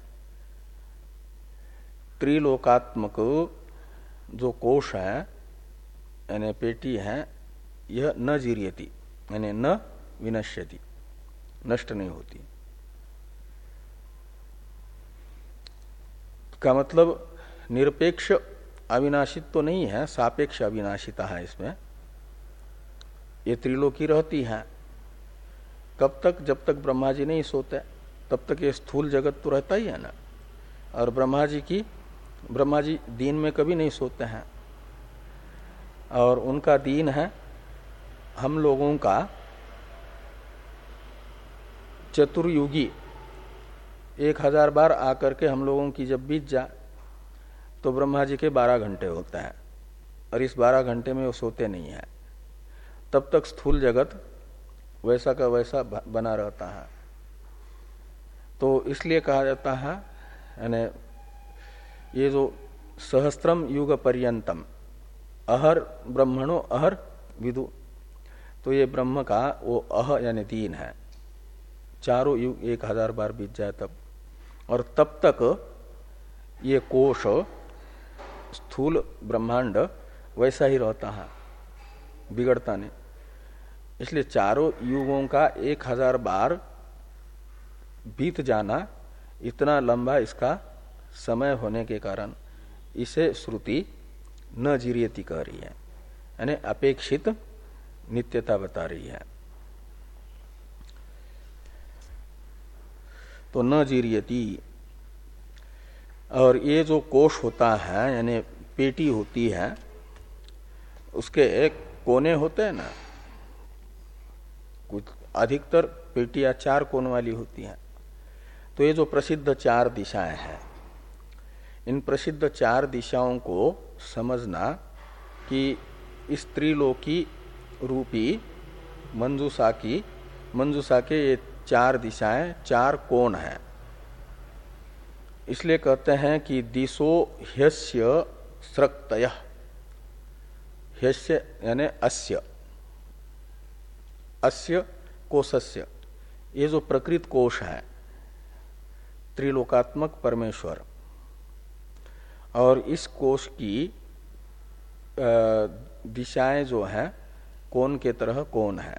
S1: त्रिलोकात्मक जो कोश है यानी पेटी है, यह न जीर्यति यानी न विनश्यति, नष्ट नहीं होती। का मतलब निरपेक्ष अविनाशित तो नहीं है, सापेक्ष अविनाशिता है इसमें। ये त्रिलोकी रहती है कब तक? जब तक ब्रह्मा जी नहीं सोते तब तक ये स्थूल जगत तो रहता ही है ना। और ब्रह्मा जी की, ब्रह्मा जी दिन में कभी नहीं सोते हैं, और उनका दिन है हम लोगों का चतुर्युगी। एक हजार बार आकर के हम लोगों की जब बीत जाए तो ब्रह्मा जी के बारह घंटे होते हैं, और इस बारह घंटे में वो सोते नहीं है। तब तक स्थूल जगत वैसा का वैसा बना रहता है। तो इसलिए कहा जाता है, यानी ये जो सहस्त्रम युग पर्यंतम अहर ब्रह्मणो अहर विदु, तो ये ब्रह्म का वो अह यानी दीन है। चारों युग एक हजार बार बीत जाए तब, और तब तक ये कोश स्थूल ब्रह्मांड वैसा ही रहता है, बिगड़ता नहीं। इसलिए चारों युगों का एक हजार बार बीत जाना, इतना लंबा इसका समय होने के कारण इसे श्रुति न जीर्यति कह रही है, यानी अपेक्षित नित्यता बता रही है। तो न जीर्यति। और ये जो कोश होता है यानी पेटी होती है, उसके एक कोने होते हैं ना, कुछ अधिकतर पेटियां चार कोण वाली होती हैं। तो ये जो प्रसिद्ध चार दिशाएं हैं, इन प्रसिद्ध चार दिशाओं को समझना कि इस त्रिलोकी रूपी मंजूषा की मंजूषा के ये चार दिशाएं चार कोण हैं। इसलिए कहते हैं कि दिशो ह्यस्य स्रक्तयः, ह्यस्य यानी अस्य, अस्य कोशस्य, ये जो प्रकृत कोश है त्रिलोकात्मक परमेश्वर, और इस कोश की दिशाएं जो हैं कोण के तरह कोण है।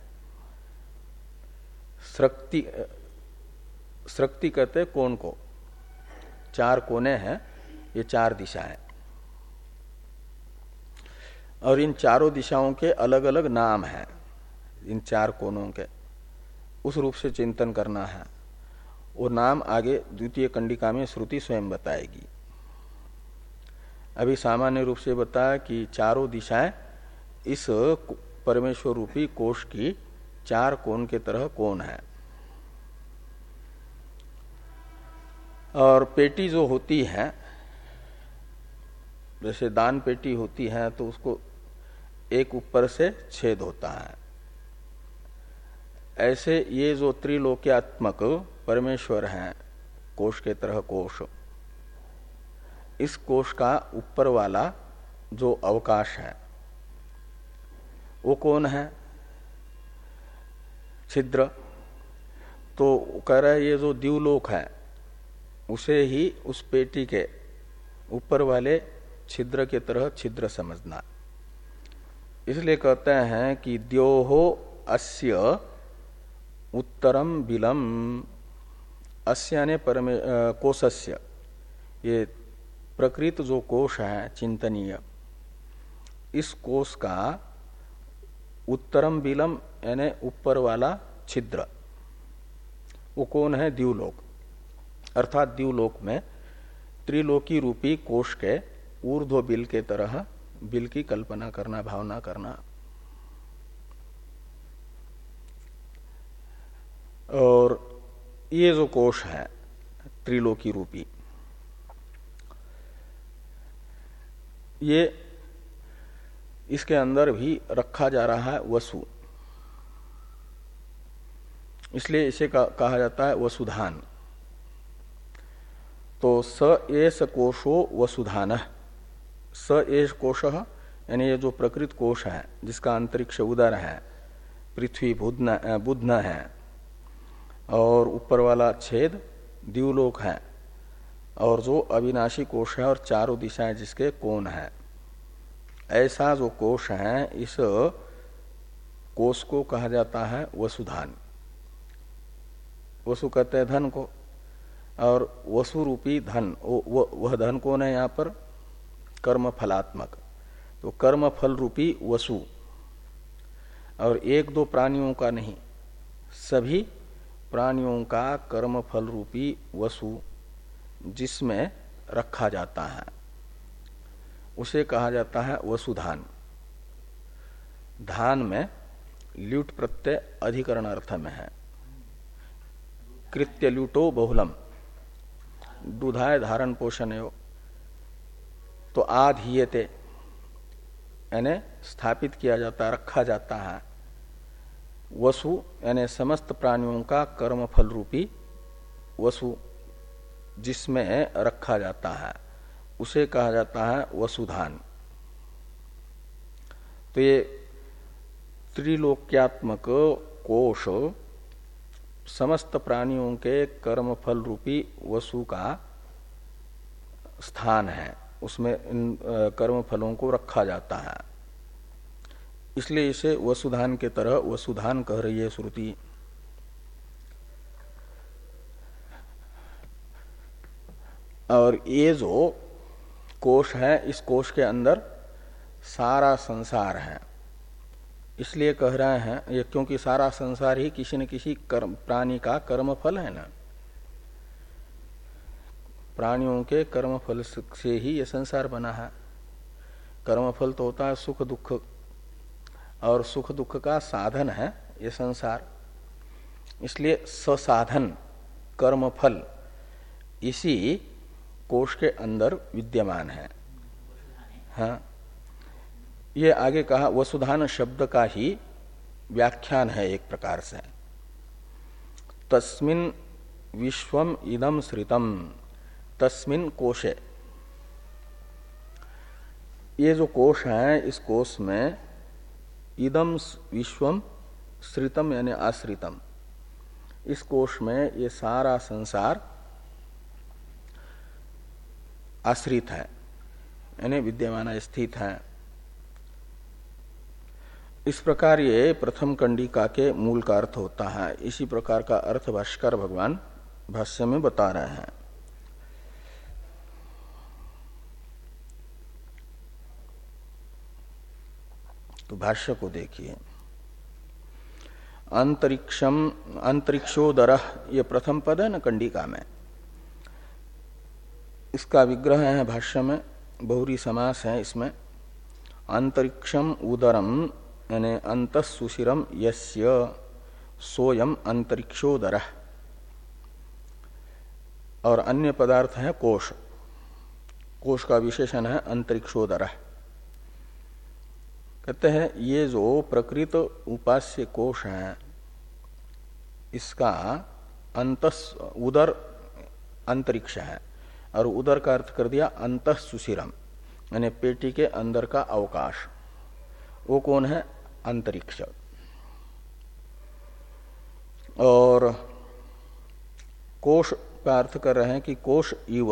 S1: स्रक्ति स्रक्ति कहते हैं कोण को, चार कोने हैं ये चार दिशाएं, और इन चारों दिशाओं के अलग अलग नाम हैं। इन चार कोनों के उस रूप से चिंतन करना है। वो नाम आगे द्वितीय कंडिका में श्रुति स्वयं बताएगी। अभी सामान्य रूप से बताया कि चारों दिशाएं इस परमेश्वर रूपी कोश की चार कोण के तरह कोण है। और पेटी जो होती है, जैसे दान पेटी होती है तो उसको एक ऊपर से छेद होता है, ऐसे ये जो त्रिलोक्यात्मक परमेश्वर हैं कोश के तरह कोश, इस कोश का ऊपर वाला जो अवकाश है वो कौन है? छिद्र। तो कह रहे ये जो द्युलोक है उसे ही उस पेटी के ऊपर वाले छिद्र के तरह छिद्र समझना। इसलिए कहते हैं कि द्योहो अस्य उत्तरम बिलम, अस्य यानी परमे कोशस्य, ये प्रकृत जो कोश है चिंतनीय, इस कोश का उत्तरम बिलम यानी ऊपर वाला छिद्र, वो कौन है? द्युलोक। अर्थात द्युलोक में त्रिलोकी रूपी कोश के ऊर्ध्व बिल के तरह बिल की कल्पना करना, भावना करना। और ये जो कोश है त्रिलोकी रूपी, ये इसके अंदर भी रखा जा रहा है वसु, इसलिए इसे कहा जाता है वसुधान। तो स एष कोशो वसुधान, स एष कोश यानी ये जो प्रकृत कोश है जिसका अंतरिक्ष उदर है, पृथ्वी बुधन बुधन है, और ऊपर वाला छेद द्युलोक है, और जो अविनाशी कोश है और चारों दिशाएं जिसके कोण है, ऐसा जो कोश है इस कोश को कहा जाता है वसुधान। वसु कहते हैं धन को, और वसु रूपी धन वो वह धन कौन है? यहाँ पर कर्म फलात्मक। तो कर्म फल रूपी वसु, और एक दो प्राणियों का नहीं, सभी प्राणियों का कर्म फल रूपी वसु जिसमें रखा जाता है उसे कहा जाता है वसुधान। धान में ल्यूट प्रत्यय अधिकरण अर्थ में है। कृत्य ल्यूटो बहुलम, दुधाय धारण पोषण हो, तो आधीयते यानी स्थापित किया जाता, रखा जाता है। वसु यानी समस्त प्राणियों का कर्म फल रूपी वसु जिसमें रखा जाता है उसे कहा जाता है वसुधान। तो ये त्रिलोक्यात्मक कोश समस्त प्राणियों के कर्म फल रूपी वसु का स्थान है, उसमें इन कर्म फलों को रखा जाता है, इसलिए इसे वसुधान के तरह वसुधान कह रही है श्रुति। और ये जो कोश है इस कोश के अंदर सारा संसार है, इसलिए कह रहे हैं ये क्योंकि सारा संसार ही किसी न किसी कर्म प्राणी का कर्म फल है ना, प्राणियों के कर्म फल से ही ये संसार बना है। कर्म फल तो होता है सुख दुख और सुख दुख का साधन है ये संसार। इसलिए ससाधन कर्म फल इसी कोश के अंदर विद्यमान है। हाँ, ये आगे कहा वसुधान शब्द का ही व्याख्यान है एक प्रकार से। तस्मिन् विश्वम इदम श्रितम, तस्मिन् कोशे, ये जो कोश है इस कोश में इदम विश्वम श्रितम यानी आश्रितम, इस कोश में ये सारा संसार आश्रित है यानी विद्यमान स्थित है। इस प्रकार ये प्रथम कंडिका के मूल का अर्थ होता है। इसी प्रकार का अर्थ भाष्कर भगवान भाष्य में बता रहे हैं। तो भाष्य को देखिए। अंतरिक्षम अंतरिक्षोदरः, ये प्रथम पद है न कंडिका में, इसका विग्रह है भाष्य में, बहुरी समास है इसमें। अंतरिक्षम उदरम यानी अंतःसुशिरम यस्य सोयम अंतरिक्षोदरः, और अन्य पदार्थ है कोश, कोश का विशेषण है अंतरिक्षोदरः। कहते हैं ये जो प्रकृत उपास्य कोश है इसका अंतस उदर अंतरिक्ष है, और उदर का अर्थ कर दिया अंतःसुशिरम यानी पेटी के अंदर का अवकाश, वो कौन है? अंतरिक्ष। और कोश का अर्थ कर रहे हैं कि कोश इव,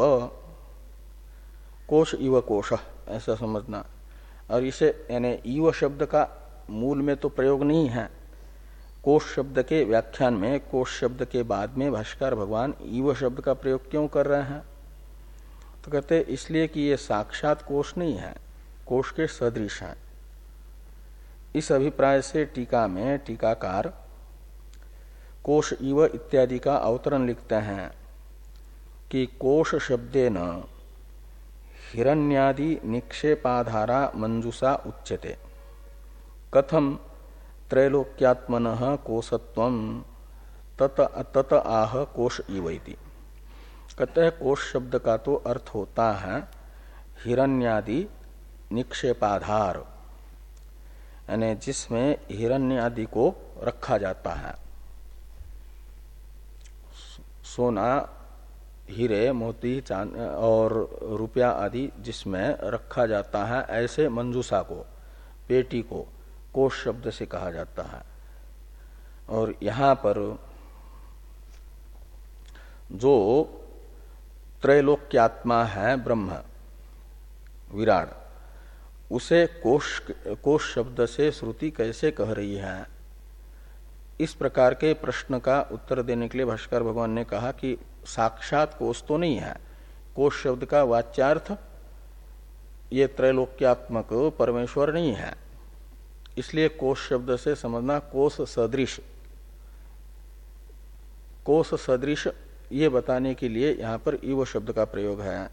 S1: कोश इव कोश, ऐसा समझना। और इसे यानी इव शब्द का मूल में तो प्रयोग नहीं है, कोश शब्द के व्याख्यान में कोश शब्द के बाद में भाष्कर भगवान इव शब्द का प्रयोग क्यों कर रहे हैं? तो कहते इसलिए कि ये साक्षात कोश नहीं है, कोश के सदृश है। इस अभिप्राय से टीका में टीकाकार कोश इव इत्यादि का अवतरण लिखते हैं कि कोश शब्देन हिरण्यादि निक्षेपाधारा मंजुषा उच्यते, कथम त्रैलोक्यात्मनः कोशत्वं तत तत आह कोश इव इति। कहते हैं कोश शब्द का तो अर्थ होता है हिरण्यादि निक्षेपाधार, यानी जिसमें हिरण्य आदि को रखा जाता है। सोना, हीरे, मोती, चांद और रुपया आदि जिसमें रखा जाता है, ऐसे मंजूषा को, पेटी को कोश शब्द से कहा जाता है। और यहाँ पर जो त्रैलोक्यात्मा है ब्रह्म विराट, उसे कोश कोश शब्द से श्रुति कैसे कह रही है? इस प्रकार के प्रश्न का उत्तर देने के लिए भाष्कर भगवान ने कहा कि साक्षात कोश तो नहीं है, कोश शब्द का वाच्यार्थ ये त्रैलोक्यात्मक परमेश्वर नहीं है। इसलिए कोश शब्द से समझना कोश सदृश, कोश सदृश ये बताने के लिए यहाँ पर इव शब्द का प्रयोग है।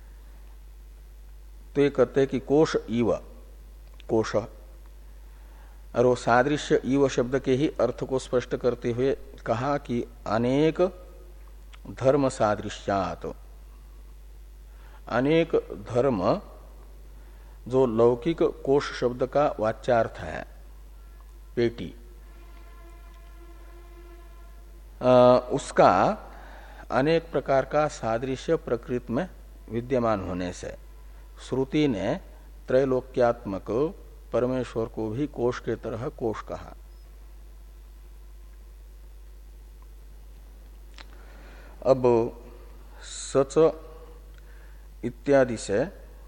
S1: तो ये कहते हैं कि कोश इव, कोश, और वो सादृश्य इव शब्द के ही अर्थ को स्पष्ट करते हुए कहा कि अनेक धर्म सादृश्यात, अनेक धर्म जो लौकिक कोश शब्द का वाच्यार्थ है पेटी, आ, उसका अनेक प्रकार का सादृश्य प्रकृति में विद्यमान होने से श्रुति ने त्रैलोक्यात्मक परमेश्वर को भी कोश के तरह कोश कहा। अब सच इत्यादि से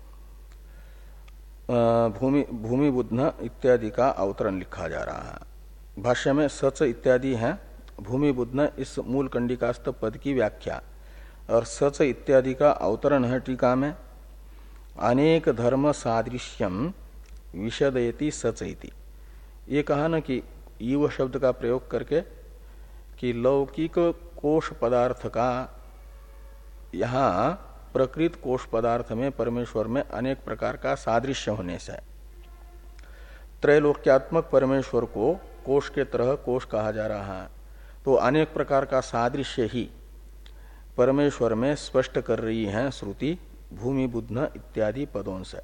S1: भूमि भूमि बुध्न इत्यादि का अवतरण लिखा जा रहा है। भाष्य में सच इत्यादि है भूमि बुध्न इस मूल कंडिकास्थ पद की व्याख्या, और सच इत्यादि का अवतरण है टीका में अनेक धर्म सादृश्यम विशदयति सच इति। ये कहा ना कि ईव शब्द का प्रयोग करके कि लौकिक कोश पदार्थ का यहाँ प्रकृत कोश पदार्थ में परमेश्वर में अनेक प्रकार का सादृश्य होने से त्रैलोक्यात्मक परमेश्वर को कोश के तरह कोश कहा जा रहा है, तो अनेक प्रकार का सादृश्य ही परमेश्वर में स्पष्ट कर रही है श्रुति भूमि बुध्न इत्यादि पदों से।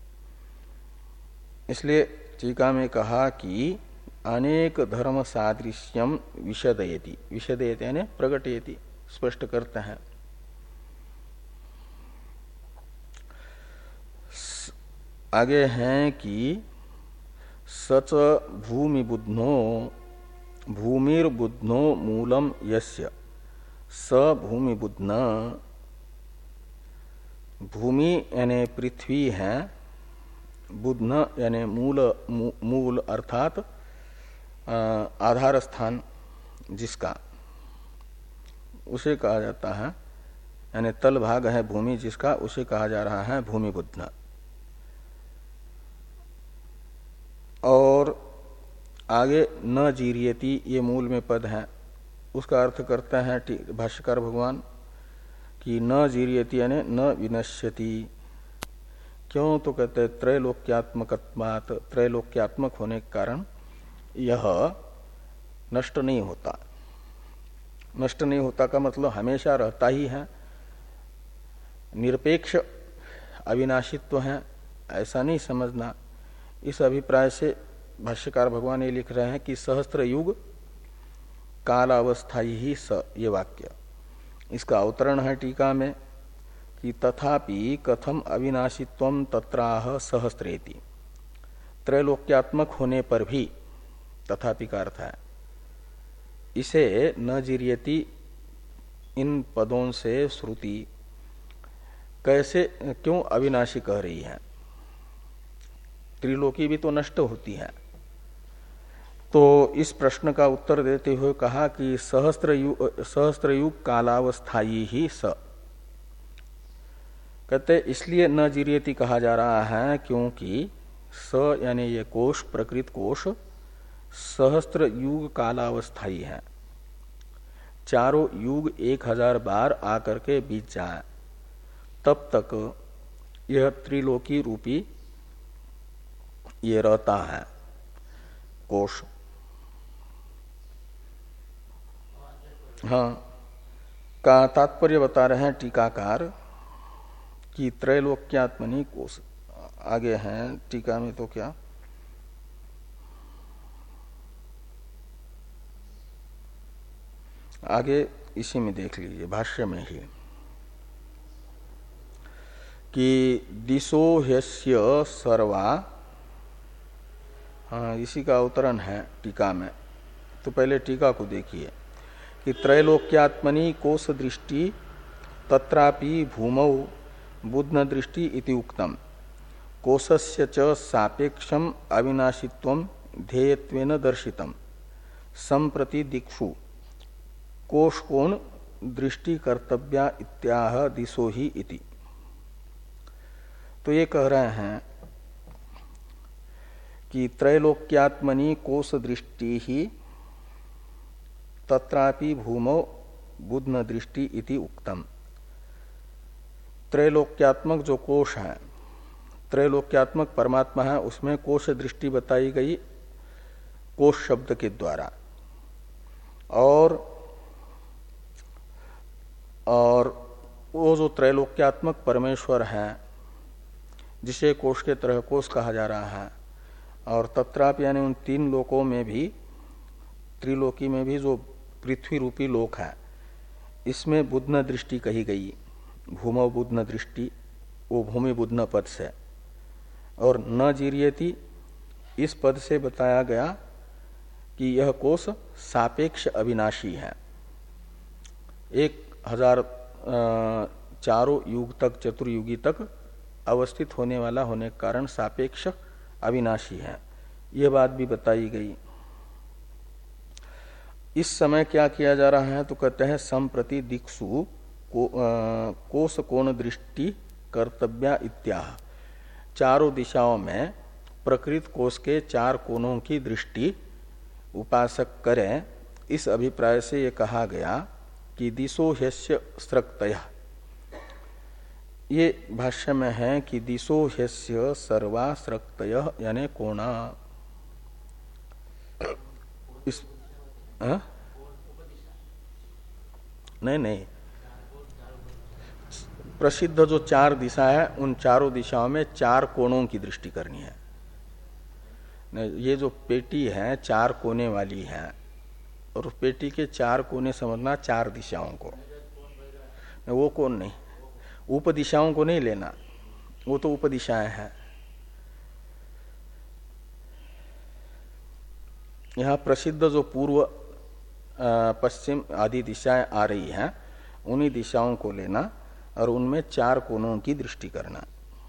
S1: इसलिए टीका में कहा कि अनेक धर्म सादृश्यम विशदयति, विशदयति यानी प्रकटयति, स्पष्ट करते हैं। आगे हैं कि सच भूमि बुध्नो भूमिर्बुध्नो मूलम यस्य स भूमि बुध्न, भूमि यानी पृथ्वी है, बुध्न यानी मूल मूल अर्थात आधार स्थान जिसका, उसे कहा जाता है, यानी तल भाग है भूमि जिसका, उसे कहा जा रहा है भूमि बुध्न। और आगे न जीरियति ये मूल में पद है, उसका अर्थ करते हैं भाष्यकार भगवान कि न जीरियति यानी न विनश्यति। क्यों? तो कहते हैं त्रैलोक्यात्मकत्वात्, त्रैलोक्यात्मक होने के कारण यह नष्ट नहीं होता। नष्ट नहीं होता का मतलब हमेशा रहता ही है, निरपेक्ष अविनाशित्व है, ऐसा नहीं समझना। इस अभिप्राय से भाष्यकार भगवान ये लिख रहे हैं कि सहस्त्र युग कालावस्थाई ही स, ये वाक्य। इसका अवतरण है टीका में कि तथापि कथम अविनाशित्वम तत्राह सहस्त्रेति, त्रैलोक्यात्मक होने पर भी, तथापि का अर्थ है इसे न जीर्यति, इन पदों से श्रुति कैसे क्यों अविनाशी कह रही है? त्रिलोकी भी तो नष्ट होती है। तो इस प्रश्न का उत्तर देते हुए कहा कि सहस्त्र युग सहस्त्र युग कालावस्थाई ही स, कहते इसलिए न जीर्यति कहा जा रहा है क्योंकि स यानी ये कोश, प्रकृत कोश सहस्त्र युग कालावस्थाई है। चारों युग एक हजार बार आकर के बीत जाए तब तक यह त्रिलोकी रूपी ये रहता है कोश। हाँ, का तात्पर्य बता रहे हैं टीकाकार कि त्रैलोक्यात्मनि कोश। आगे हैं टीका में तो क्या, आगे इसी में देख लीजिए भाष्य में ही कि दिशो ह्यस्य सर्वा, हाँ इसी का अवतरण है टीका में। तो पहले टीका को देखिए कि त्रैलोक्यात्मनि कोश दृष्टि तत्रापि भूमौ बुध्न दृष्टि इति उक्तम, कोशस्य च सापेक्षम अविनाशित्वम ध्येयत्वेन दर्शितम, संप्रति दिक्षु कोश कोण दृष्टि कर्तव्या इत्याह दिशो ही इति। तो ये कह रहे हैं कि त्रैलोक्यात्मनि कोश दृष्टि ही तत्रापि भूमौ बुध्न दृष्टि इति उक्तम। त्रैलोक्यात्मक जो कोश है, त्रैलोक्यात्मक परमात्मा है, उसमें कोश दृष्टि बताई गई कोश शब्द के द्वारा। और और वो जो त्रैलोक्यात्मक परमेश्वर है जिसे कोश के तरह कोश कहा जा रहा है, और तत्रापि यानी उन तीन लोकों में भी, त्रिलोकी में भी जो पृथ्वी रूपी लोक है, इसमें बुध्न दृष्टि कही गई, भूमौ बुध्न दृष्टि, वो भूमि बुध्न पद से। और न जीर्यति इस पद से बताया गया कि यह कोश सापेक्ष अविनाशी है, एक हजार चारों युग तक, चतुर्युगी तक अवस्थित होने वाला होने के कारण सापेक्ष अविनाशी है, यह बात भी बताई गई। इस समय क्या किया जा रहा है? तो कहते हैं संप्रति दिक्षु को, कोश कोण दृष्टि कर्तव्या इत्याह, चारों दिशाओं में प्रकृत कोश के चार कोणों की दृष्टि उपासक करें। इस अभिप्राय से ये कहा गया कि दिशो ह्यस्य स्रक्तयः, ये भाष्य में है कि दिशो ह्यस्य सर्वा स्रक्तयः यानी कोणा, इस आ? नहीं नहीं, प्रसिद्ध जो चार दिशा है उन चारों दिशाओं में चार कोणों की दृष्टि करनी है। ये जो पेटी है चार कोने वाली है, और पेटी के चार कोने समझना चार दिशाओं को, वो कोण नहीं, उपदिशाओं को नहीं लेना, वो तो उपदिशाएं हैं। यहाँ प्रसिद्ध जो पूर्व पश्चिम आदि दिशाएं आ रही हैं उन्हीं दिशाओं को लेना और उनमें चार कोणों की दृष्टि करना।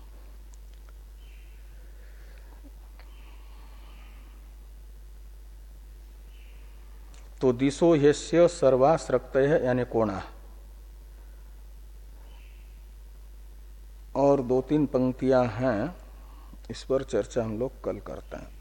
S1: तो दिशो ह्यस्य सर्वाश्रक्तयः यानी कोणा, और दो तीन पंक्तियां हैं, इस पर चर्चा हम लोग कल करते हैं।